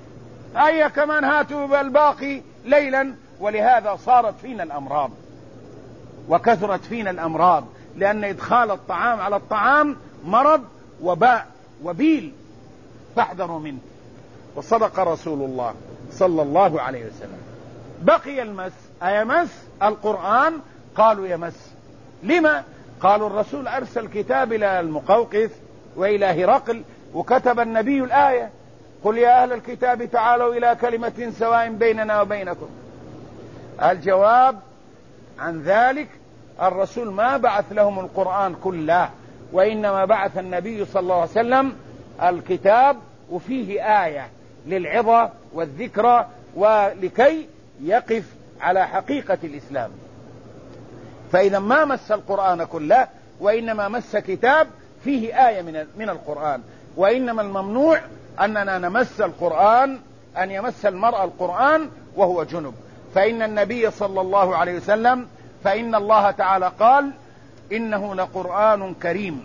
هيا كمان هاتوا الباقي ليلا. ولهذا صارت فينا الأمراض وكثرت فينا الأمراض، لأن إدخال الطعام على الطعام مرض وباء وبيل، فاحذروا منه. وصدق رسول الله صلى الله عليه وسلم. بقي المس. أيمس القرآن؟ قالوا يمس. لما؟ قالوا الرسول أرسل كتاب إلى المقوقس وإلى هرقل، وكتب النبي الآية: قل يا أهل الكتاب تعالوا إلى كلمة سواء بيننا وبينكم. الجواب عن ذلك: الرسول ما بعث لهم القرآن كله، وإنما بعث النبي صلى الله عليه وسلم الكتاب وفيه آية للعظة والذكرى، ولكي يقف على حقيقة الإسلام. فإذا ما مس القرآن كله، وإنما مس كتاب فيه آية من القرآن. وإنما الممنوع أننا نمس القرآن، أن يمس المرء القرآن وهو جنب. فإن النبي صلى الله عليه وسلم، فإن الله تعالى قال: إنه لقرآن كريم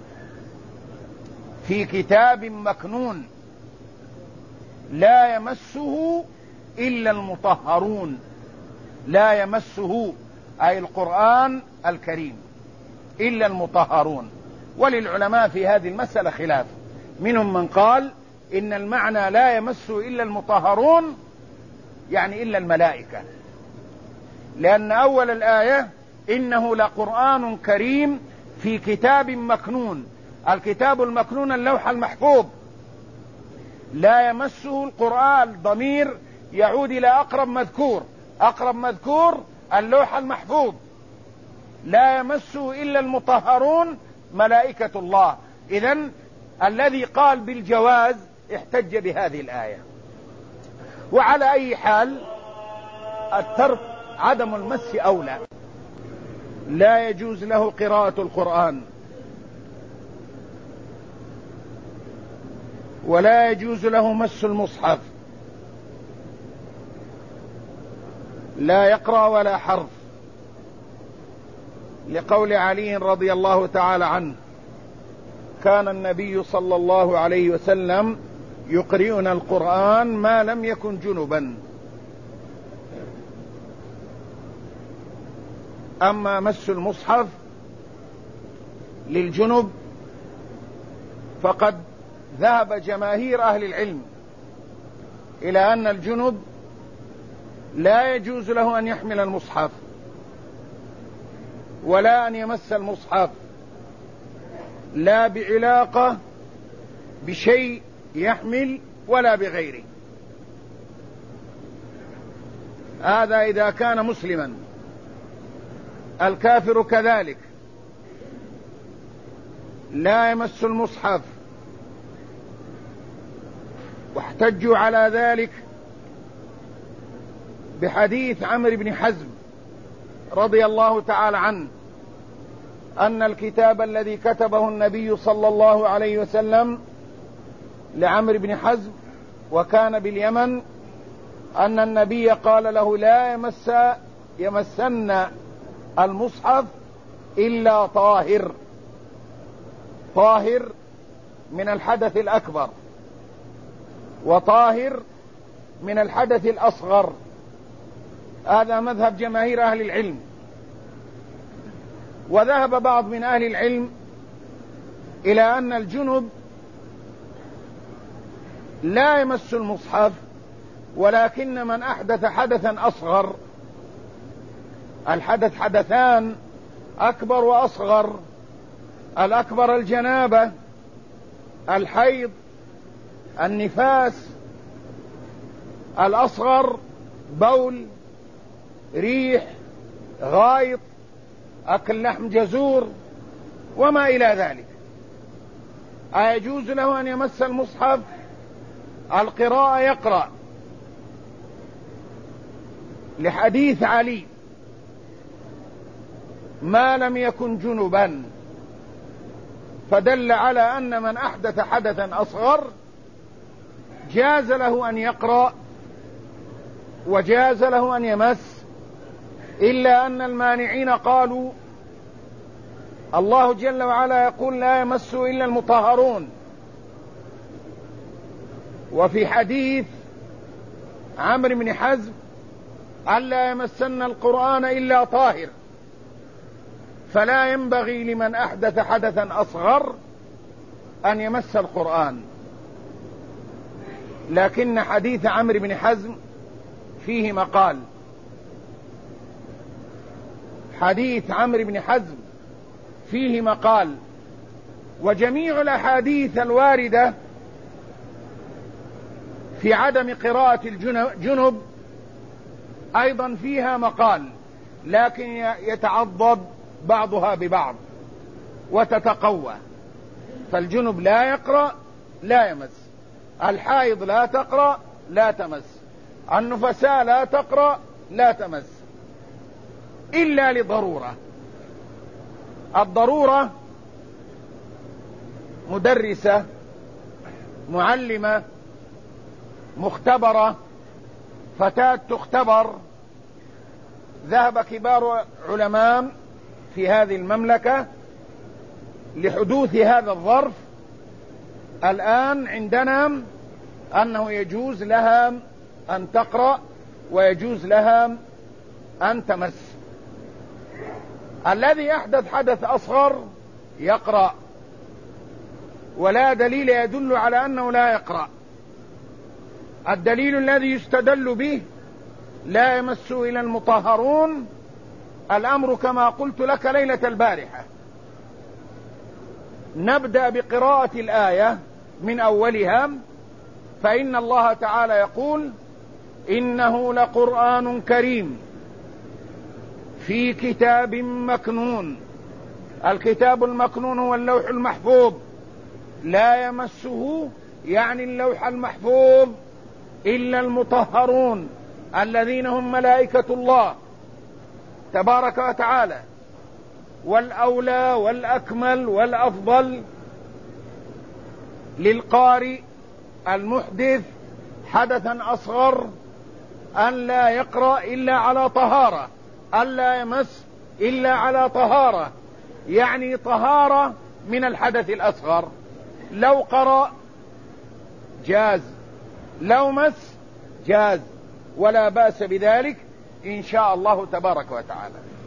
في كتاب مكنون لا يمسه إلا المطهرون. لا يمسه أي القرآن الكريم إلا المطهرون. وللعلماء في هذه المسألة خلاف، منهم من قال إن المعنى لا يمسه إلا المطهرون يعني إلا الملائكة، لأن أول الآية: إنه لقرآن كريم في كتاب مكنون. الكتاب المكنون اللوح المحفوظ، لا يمسه القرآن، ضمير يعود إلى أقرب مذكور، أقرب مذكور اللوح المحفوظ. لا يمسه إلا المطهرون ملائكة الله. إذن الذي قال بالجواز احتج بهذه الآية. وعلى أي حال الترك عدم المس أولى. لا يجوز له قراءة القرآن، ولا يجوز له مس المصحف، لا يقرأ ولا حرف، لقول علي رضي الله تعالى عنه: كان النبي صلى الله عليه وسلم يقرئنا القرآن ما لم يكن جنبا. أما مس المصحف للجنب فقد ذهب جماهير أهل العلم إلى أن الجنب لا يجوز له أن يحمل المصحف ولا أن يمس المصحف، لا بعلاقة بشيء يحمل ولا بغيره. هذا إذا كان مسلما. الكافر كذلك لا يمس المصحف. واحتجوا على ذلك بحديث عمرو بن حزم رضي الله تعالى عنه أن الكتاب الذي كتبه النبي صلى الله عليه وسلم لعمرو بن حزم وكان باليمن، أن النبي قال له: لا يمسن المصحف إلا طاهر، طاهر من الحدث الأكبر وطاهر من الحدث الأصغر. هذا مذهب جماهير أهل العلم. وذهب بعض من أهل العلم إلى أن الجنب لا يمس المصحف، ولكن من أحدث حدثا أصغر، الحدث حدثان أكبر وأصغر، الأكبر الجنابة، الحيض، النفاس، الأصغر بول، ريح، غائط، أكل لحم جزور وما إلى ذلك. أيجوز له أن يمس المصحف؟ القراءة يقرأ لحديث علي: ما لم يكن جنبا، فدل على أن من أحدث حدثا أصغر جاز له أن يقرأ وجاز له أن يمس، إلا أن المانعين قالوا: الله جل وعلا يقول: لا يمسه إلا المطهرون. وفي حديث عمرو بن حزم ألا يمسن القرآن إلا طاهر، فلا ينبغي لمن أحدث حدثا أصغر أن يمس القرآن. لكن حديث عمرو بن حزم فيه مقال. حديث عمرو بن حزم فيه مقال، وجميع الأحاديث الواردة في عدم قراءة الجنب أيضا فيها مقال، لكن يتعضد بعضها ببعض وتتقوى. فالجنب لا يقرأ لا يمس، الحائض لا تقرأ لا تمس، النفساء لا تقرأ لا تمس، إلا لضرورة. الضرورة مدرسة، معلمة، مختبرة، فتاة تختبر. ذهب كبار علماء في هذه المملكة لحدوث هذا الظرف. الآن عندنا أنه يجوز لها أن تقرأ ويجوز لها أن تمس. الذي أحدث حدث أصغر يقرأ، ولا دليل يدل على أنه لا يقرأ. الدليل الذي يستدل به لا يمس إلى المطهرون الأمر كما قلت لك ليلة البارحة. نبدأ بقراءة الآية من أولها، فإن الله تعالى يقول: إنه لقرآن كريم في كتاب مكنون. الكتاب المكنون هو اللوح المحفوظ، لا يمسه يعني اللوح المحفوظ إلا المطهرون الذين هم ملائكة الله تبارك وتعالى. والأولى والأكمل والأفضل للقارئ المحدث حدثا أصغر أن لا يقرأ إلا على طهارة، أن لا يمس إلا على طهارة، يعني طهارة من الحدث الأصغر. لو قرأ جاز، لو مس جاز، ولا بأس بذلك إن شاء الله تبارك وتعالى.